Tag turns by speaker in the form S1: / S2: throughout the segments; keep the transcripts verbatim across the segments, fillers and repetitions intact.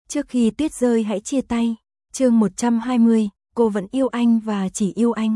S1: Trước khi tuyết rơi hãy chia tay. Chương một trăm hai mươi, cô vẫn yêu anh và chỉ yêu anh.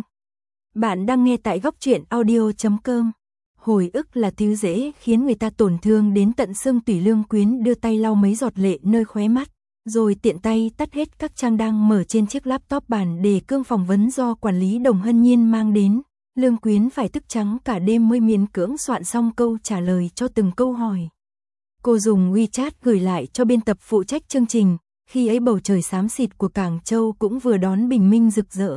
S1: Bạn đang nghe tại góc truyện audio chấm com. Hồi ức là thứ dễ khiến người ta tổn thương đến tận xương tủy. Lương Quyến đưa tay lau mấy giọt lệ nơi khóe mắt, rồi tiện tay tắt hết các trang đang mở trên chiếc laptop bản đề cương phỏng vấn do quản lý Đồng Hân Nhiên mang đến. Lương Quyến phải thức trắng cả đêm mới miễn cưỡng soạn xong câu trả lời cho từng câu hỏi. Cô dùng WeChat gửi lại cho biên tập phụ trách chương trình, khi ấy bầu trời xám xịt của Cảng Châu cũng vừa đón bình minh rực rỡ.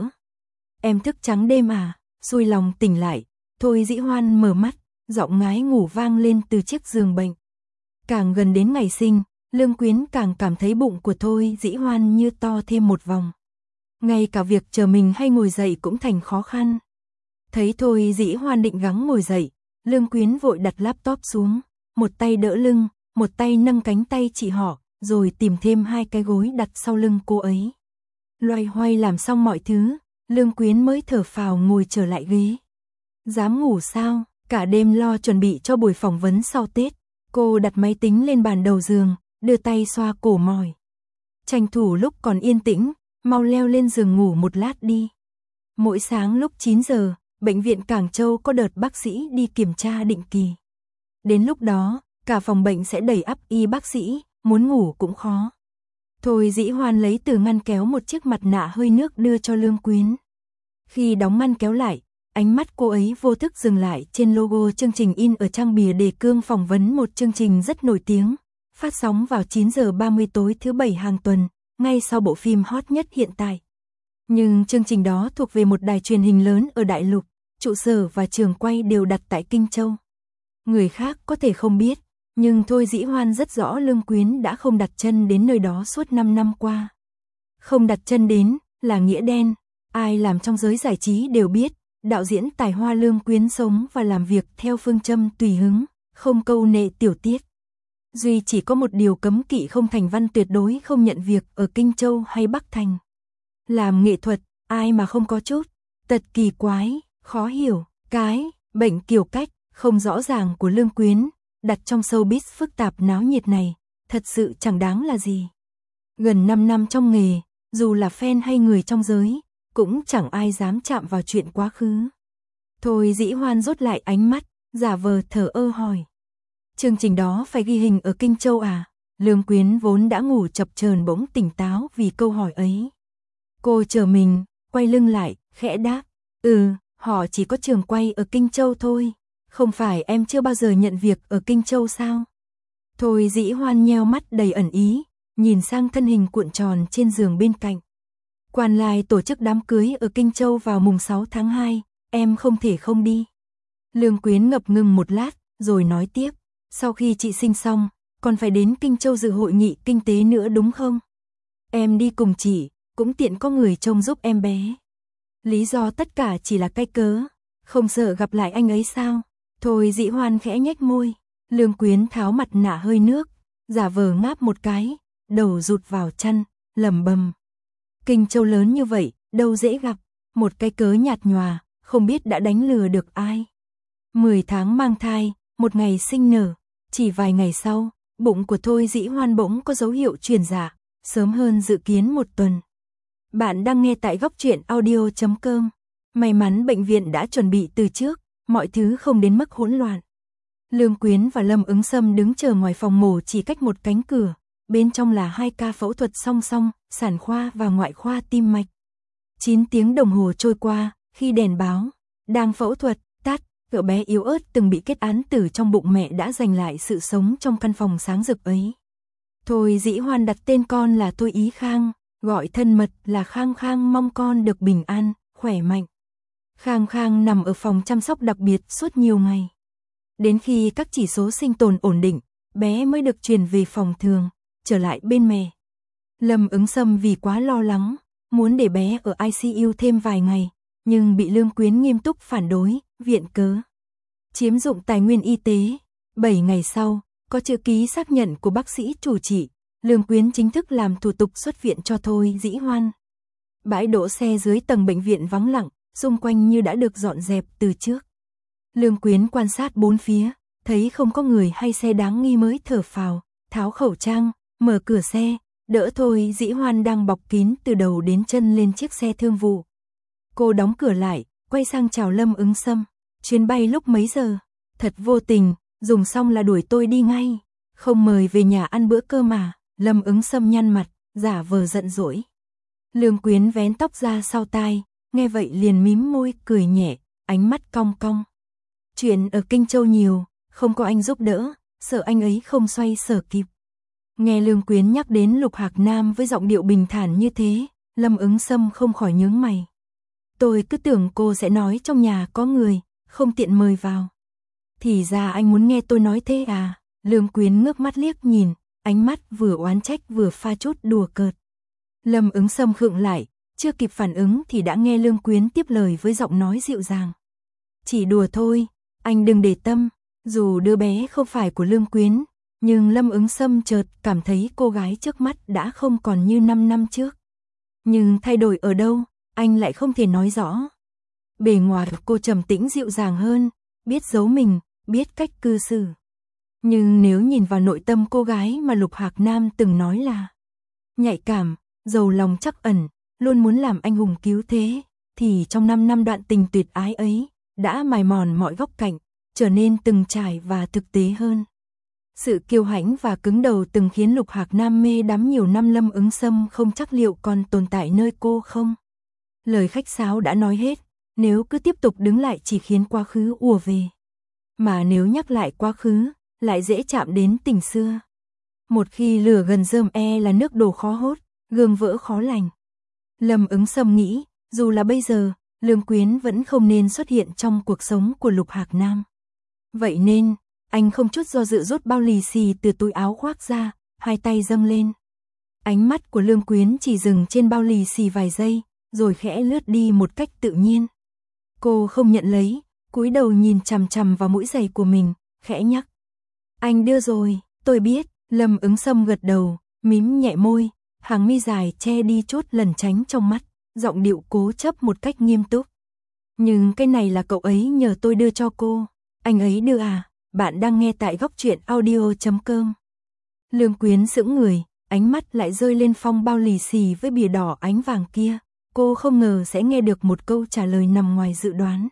S1: Em thức trắng đêm à? Xui lòng tỉnh lại, Thôi Dĩ Hoan mở mắt, giọng ngái ngủ vang lên từ chiếc giường bệnh. Càng gần đến ngày sinh, Lương Quyến càng cảm thấy bụng của Thôi Dĩ Hoan như to thêm một vòng. Ngay cả việc chờ mình hay ngồi dậy cũng thành khó khăn. Thấy Thôi Dĩ Hoan định gắng ngồi dậy, Lương Quyến vội đặt laptop xuống, một tay đỡ lưng, một tay nâng cánh tay chị họ, rồi tìm thêm hai cái gối đặt sau lưng cô ấy. Loay hoay làm xong mọi thứ, Lương Quyến mới thở phào ngồi trở lại ghế. Dám ngủ sao? Cả đêm lo chuẩn bị cho buổi phỏng vấn sau Tết, cô đặt máy tính lên bàn đầu giường, đưa tay xoa cổ mỏi. Tranh thủ lúc còn yên tĩnh, mau leo lên giường ngủ một lát đi. Mỗi sáng lúc chín giờ, bệnh viện Cảng Châu có đợt bác sĩ đi kiểm tra định kỳ. Đến lúc đó, cả phòng bệnh sẽ đầy ắp y bác sĩ, muốn ngủ cũng khó. Thôi Dĩ Hoan lấy từ ngăn kéo một chiếc mặt nạ hơi nước đưa cho Lương Quyến. Khi đóng ngăn kéo lại, ánh mắt cô ấy vô thức dừng lại trên logo chương trình in ở trang bìa đề cương phỏng vấn, một chương trình rất nổi tiếng, phát sóng vào chín giờ ba mươi tối thứ bảy hàng tuần, ngay sau bộ phim hot nhất hiện tại. Nhưng chương trình đó thuộc về một đài truyền hình lớn ở Đại Lục, trụ sở và trường quay đều đặt tại Kinh Châu. Người khác có thể không biết, nhưng Thôi Dĩ Hoan rất rõ Lương Quyến đã không đặt chân đến nơi đó suốt năm năm qua. Không đặt chân đến là nghĩa đen, ai làm trong giới giải trí đều biết, đạo diễn tài hoa Lương Quyến sống và làm việc theo phương châm tùy hứng, không câu nệ tiểu tiết. Duy chỉ có một điều cấm kỵ không thành văn, tuyệt đối không nhận việc ở Kinh Châu hay Bắc Thành. Làm nghệ thuật, ai mà không có chút tật kỳ quái, khó hiểu, cái bệnh kiểu cách không rõ ràng của Lương Quyến, đặt trong showbiz phức tạp náo nhiệt này, thật sự chẳng đáng là gì. Gần năm năm trong nghề, dù là fan hay người trong giới, cũng chẳng ai dám chạm vào chuyện quá khứ. Thôi Dĩ Hoan rút lại ánh mắt, giả vờ thờ ơ hỏi. Chương trình đó phải ghi hình ở Kinh Châu à? Lương Quyến vốn đã ngủ chập chờn bỗng tỉnh táo vì câu hỏi ấy. Cô chờ mình, quay lưng lại, khẽ đáp. Ừ, họ chỉ có trường quay ở Kinh Châu thôi. Không phải em chưa bao giờ nhận việc ở Kinh Châu sao? Thôi Dĩ Hoan nheo mắt đầy ẩn ý, nhìn sang thân hình cuộn tròn trên giường bên cạnh. Quan Lai tổ chức đám cưới ở Kinh Châu vào mùng sáu tháng hai, em không thể không đi. Lương Quyến ngập ngừng một lát, rồi nói tiếp. Sau khi chị sinh xong, còn phải đến Kinh Châu dự hội nghị kinh tế nữa đúng không? Em đi cùng chị, cũng tiện có người trông giúp em bé. Lý do tất cả chỉ là cái cớ, không sợ gặp lại anh ấy sao? Thôi Dĩ Hoan khẽ nhếch môi. Lương Quyến tháo mặt nạ hơi nước, giả vờ ngáp một cái, đầu rụt vào chăn, lẩm bẩm. Kinh Châu lớn như vậy, đâu dễ gặp, một cái cớ nhạt nhòa, không biết đã đánh lừa được ai. Mười tháng mang thai, một ngày sinh nở, chỉ vài ngày sau, bụng của Thôi Dĩ Hoan bỗng có dấu hiệu chuyển dạ, sớm hơn dự kiến một tuần. Bạn đang nghe tại góc truyện audio chấm com. May mắn bệnh viện đã chuẩn bị từ trước, mọi thứ không đến mức hỗn loạn. Lương Quyến và Lâm Ứng Sâm đứng chờ ngoài phòng mổ chỉ cách một cánh cửa, bên trong là hai ca phẫu thuật song song, sản khoa và ngoại khoa tim mạch. chín tiếng đồng hồ trôi qua, khi đèn báo đang phẫu thuật tắt, cậu bé yếu ớt từng bị kết án tử trong bụng mẹ đã giành lại sự sống trong căn phòng sáng rực ấy. Thôi Dĩ Hoan đặt tên con là Thôi Ý Khang, gọi thân mật là Khang Khang, mong con được bình an, khỏe mạnh. Khang Khang nằm ở phòng chăm sóc đặc biệt suốt nhiều ngày. Đến khi các chỉ số sinh tồn ổn định, bé mới được chuyển về phòng thường, trở lại bên mẹ. Lâm Ứng Sâm vì quá lo lắng, muốn để bé ở i xê u thêm vài ngày, nhưng bị Lương Quyến nghiêm túc phản đối, viện cớ chiếm dụng tài nguyên y tế. bảy ngày sau, có chữ ký xác nhận của bác sĩ chủ trị, Lương Quyến chính thức làm thủ tục xuất viện cho Thôi Dĩ Hoan. Bãi đỗ xe dưới tầng bệnh viện vắng lặng, xung quanh như đã được dọn dẹp từ trước. Lương Quyến quan sát bốn phía, thấy không có người hay xe đáng nghi mới thở phào, tháo khẩu trang, mở cửa xe, đỡ Thôi Dĩ Hoan đang bọc kín từ đầu đến chân lên chiếc xe thương vụ. Cô đóng cửa lại, quay sang chào Lâm Ứng Sâm. Chuyến bay lúc mấy giờ? Thật vô tình, dùng xong là đuổi tôi đi ngay. Không mời về nhà ăn bữa cơm mà. Lâm Ứng Sâm nhăn mặt, giả vờ giận dỗi. Lương Quyến vén tóc ra sau tai, nghe vậy liền mím môi, cười nhẹ, ánh mắt cong cong. Chuyện ở Kinh Châu nhiều, không có anh giúp đỡ, sợ anh ấy không xoay sở kịp. Nghe Lương Quyến nhắc đến Lục Hạc Nam với giọng điệu bình thản như thế, Lâm Ứng Sâm không khỏi nhướng mày. Tôi cứ tưởng cô sẽ nói trong nhà có người, không tiện mời vào. Thì ra anh muốn nghe tôi nói thế à? Lương Quyến ngước mắt liếc nhìn, ánh mắt vừa oán trách vừa pha chút đùa cợt. Lâm Ứng Sâm khựng lại, chưa kịp phản ứng thì đã nghe Lương Quyến tiếp lời với giọng nói dịu dàng. Chỉ đùa thôi, anh đừng để tâm. Dù đứa bé không phải của Lương Quyến, nhưng Lâm Ứng Sâm chợt cảm thấy cô gái trước mắt đã không còn như năm năm trước. Nhưng thay đổi ở đâu, anh lại không thể nói rõ. Bề ngoài cô trầm tĩnh dịu dàng hơn, biết giấu mình, biết cách cư xử. Nhưng nếu nhìn vào nội tâm cô gái mà Lục Hạc Nam từng nói là nhạy cảm, giàu lòng trắc ẩn, luôn muốn làm anh hùng cứu thế, thì trong năm năm đoạn tình tuyệt ái ấy, đã mài mòn mọi góc cạnh, trở nên từng trải và thực tế hơn. Sự kiêu hãnh và cứng đầu từng khiến Lục Hạc Nam mê đắm nhiều năm Lâm Ứng Sâm không chắc liệu còn tồn tại nơi cô không. Lời khách sáo đã nói hết, nếu cứ tiếp tục đứng lại chỉ khiến quá khứ ùa về. Mà nếu nhắc lại quá khứ, lại dễ chạm đến tình xưa. Một khi lửa gần rơm e là nước đổ khó hốt, gương vỡ khó lành. Lâm Ứng Sâm nghĩ, dù là bây giờ, Lương Quyến vẫn không nên xuất hiện trong cuộc sống của Lục Hạc Nam. Vậy nên, anh không chút do dự rút bao lì xì từ túi áo khoác ra, hai tay dâng lên. Ánh mắt của Lương Quyến chỉ dừng trên bao lì xì vài giây, rồi khẽ lướt đi một cách tự nhiên. Cô không nhận lấy, cúi đầu nhìn chằm chằm vào mũi giày của mình, khẽ nhắc. Anh đưa rồi, tôi biết. Lâm Ứng Sâm gật đầu, mím nhẹ môi, hàng mi dài che đi chút lẩn tránh trong mắt, giọng điệu cố chấp một cách nghiêm túc. Nhưng cái này là cậu ấy nhờ tôi đưa cho cô. Anh ấy đưa à? Bạn đang nghe tại góc truyện audio chấm com. Lương Quyến sững người, ánh mắt lại rơi lên phong bao lì xì với bìa đỏ ánh vàng kia. Cô không ngờ sẽ nghe được một câu trả lời nằm ngoài dự đoán.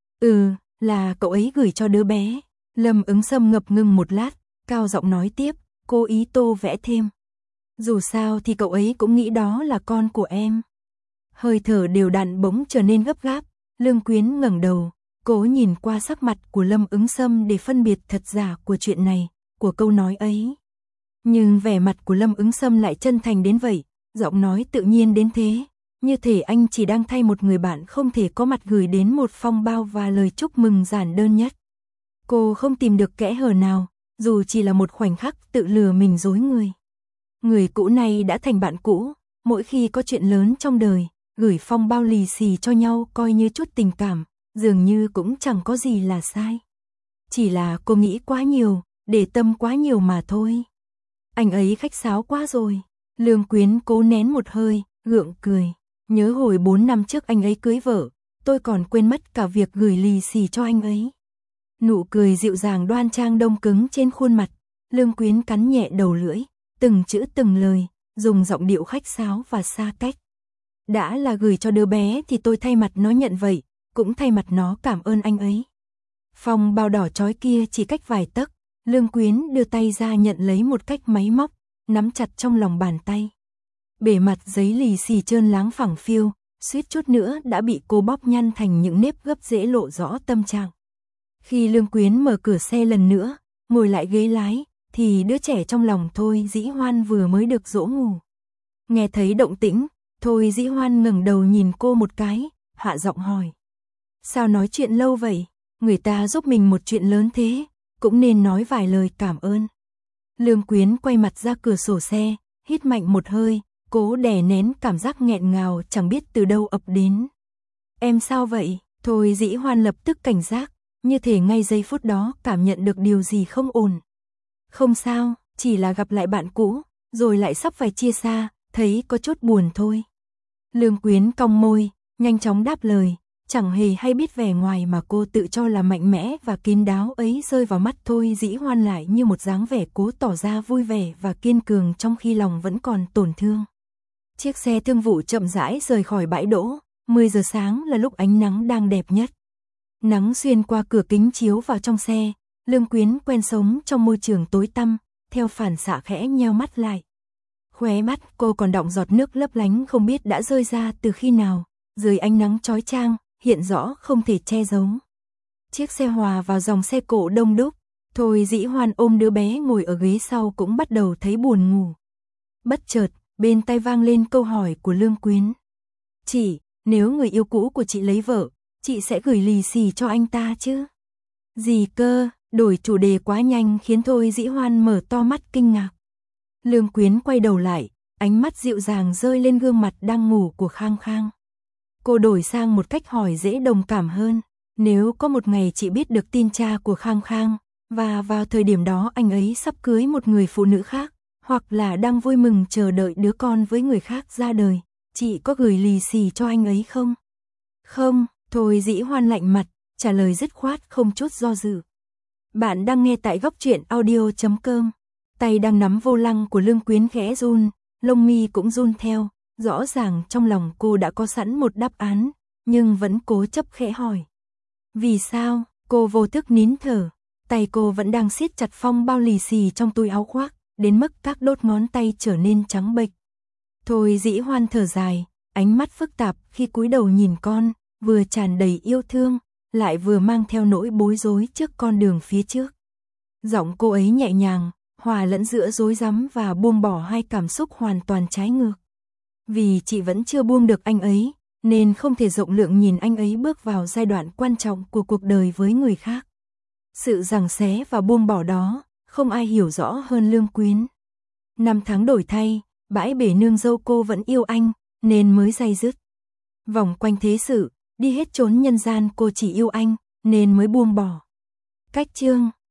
S1: Ừ, là cậu ấy gửi cho đứa bé. Lâm Ứng Sâm ngập ngừng một lát, cao giọng nói tiếp, cô ý tô vẽ thêm. Dù sao thì cậu ấy cũng nghĩ đó là con của em. Hơi thở đều đặn bỗng trở nên gấp gáp, Lương Quyến ngẩng đầu, cố nhìn qua sắc mặt của Lâm Ứng Sâm để phân biệt thật giả của chuyện này, của câu nói ấy. Nhưng vẻ mặt của Lâm Ứng Sâm lại chân thành đến vậy, giọng nói tự nhiên đến thế, như thể anh chỉ đang thay một người bạn không thể có mặt gửi đến một phong bao và lời chúc mừng giản đơn nhất. Cô không tìm được kẽ hở nào, dù chỉ là một khoảnh khắc tự lừa mình dối người. Người cũ này đã thành bạn cũ, mỗi khi có chuyện lớn trong đời, gửi phong bao lì xì cho nhau coi như chút tình cảm, dường như cũng chẳng có gì là sai. Chỉ là cô nghĩ quá nhiều, để tâm quá nhiều mà thôi. Anh ấy khách sáo quá rồi. Lương Quyến cố nén một hơi, gượng cười. Nhớ hồi bốn năm trước anh ấy cưới vợ, tôi còn quên mất cả việc gửi lì xì cho anh ấy. Nụ cười dịu dàng đoan trang đông cứng trên khuôn mặt, Lương Quyến cắn nhẹ đầu lưỡi, từng chữ từng lời, dùng giọng điệu khách sáo và xa cách. Đã là gửi cho đứa bé thì tôi thay mặt nó nhận vậy, cũng thay mặt nó cảm ơn anh ấy. Phong bao đỏ chói kia chỉ cách vài tấc, Lương Quyến đưa tay ra nhận lấy một cách máy móc, nắm chặt trong lòng bàn tay. Bề mặt giấy lì xì trơn láng phẳng phiu, suýt chút nữa đã bị cô bóp nhăn thành những nếp gấp dễ lộ rõ tâm trạng. Khi Lương Quyến mở cửa xe lần nữa, ngồi lại ghế lái, thì đứa trẻ trong lòng Thôi Dĩ Hoan vừa mới được dỗ ngủ. Nghe thấy động tĩnh, Thôi Dĩ Hoan ngẩng đầu nhìn cô một cái, hạ giọng hỏi. Sao nói chuyện lâu vậy? Người ta giúp mình một chuyện lớn thế, cũng nên nói vài lời cảm ơn. Lương Quyến quay mặt ra cửa sổ xe, hít mạnh một hơi, cố đè nén cảm giác nghẹn ngào chẳng biết từ đâu ập đến. Em sao vậy? Thôi Dĩ Hoan lập tức cảnh giác, như thể ngay giây phút đó cảm nhận được điều gì không ổn. Không sao, chỉ là gặp lại bạn cũ, rồi lại sắp phải chia xa, thấy có chút buồn thôi. Lương Quyến cong môi, nhanh chóng đáp lời, chẳng hề hay biết vẻ ngoài mà cô tự cho là mạnh mẽ và kín đáo ấy rơi vào mắt Thôi Dĩ Hoan lại như một dáng vẻ cố tỏ ra vui vẻ và kiên cường trong khi lòng vẫn còn tổn thương. Chiếc xe thương vụ chậm rãi rời khỏi bãi đỗ, mười giờ sáng là lúc ánh nắng đang đẹp nhất. Nắng xuyên qua cửa kính chiếu vào trong xe, Lương Quyến quen sống trong môi trường tối tăm, theo phản xạ khẽ nheo mắt lại. Khóe mắt cô còn đọng giọt nước lấp lánh không biết đã rơi ra từ khi nào, dưới ánh nắng chói chang, hiện rõ không thể che giấu. Chiếc xe hòa vào dòng xe cộ đông đúc, Thôi Dĩ Hoan ôm đứa bé ngồi ở ghế sau cũng bắt đầu thấy buồn ngủ. Bất chợt, bên tai vang lên câu hỏi của Lương Quyến. Chị, nếu người yêu cũ của chị lấy vợ, chị sẽ gửi lì xì cho anh ta chứ? Gì cơ, đổi chủ đề quá nhanh khiến Thôi Dĩ Hoan mở to mắt kinh ngạc. Lương Quyến quay đầu lại, ánh mắt dịu dàng rơi lên gương mặt đang ngủ của Khang Khang. Cô đổi sang một cách hỏi dễ đồng cảm hơn. Nếu có một ngày chị biết được tin cha của Khang Khang, và vào thời điểm đó anh ấy sắp cưới một người phụ nữ khác, hoặc là đang vui mừng chờ đợi đứa con với người khác ra đời, chị có gửi lì xì cho anh ấy không? Không, Thôi Dĩ Hoan lạnh mặt, trả lời dứt khoát không chút do dự. Bạn đang nghe tại góc truyện audio chấm com. Tay đang nắm vô lăng của Lương Quyến khẽ run, lông mi cũng run theo, rõ ràng trong lòng cô đã có sẵn một đáp án, nhưng vẫn cố chấp khẽ hỏi. Vì sao? Cô vô thức nín thở, tay cô vẫn đang siết chặt phong bao lì xì trong túi áo khoác, đến mức các đốt ngón tay trở nên trắng bệch. Thôi Dĩ Hoan thở dài, ánh mắt phức tạp khi cúi đầu nhìn con, vừa tràn đầy yêu thương, lại vừa mang theo nỗi bối rối trước con đường phía trước. Giọng cô ấy nhẹ nhàng, hòa lẫn giữa rối rắm và buông bỏ hai cảm xúc hoàn toàn trái ngược. Vì chị vẫn chưa buông được anh ấy, nên không thể rộng lượng nhìn anh ấy bước vào giai đoạn quan trọng của cuộc đời với người khác. Sự giằng xé và buông bỏ đó, không ai hiểu rõ hơn Lương Quyến. Năm tháng đổi thay, bãi bể nương dâu cô vẫn yêu anh, nên mới day dứt. Vòng quanh thế sự, đi hết chốn nhân gian cô chỉ yêu anh, nên mới buông bỏ. Cách chương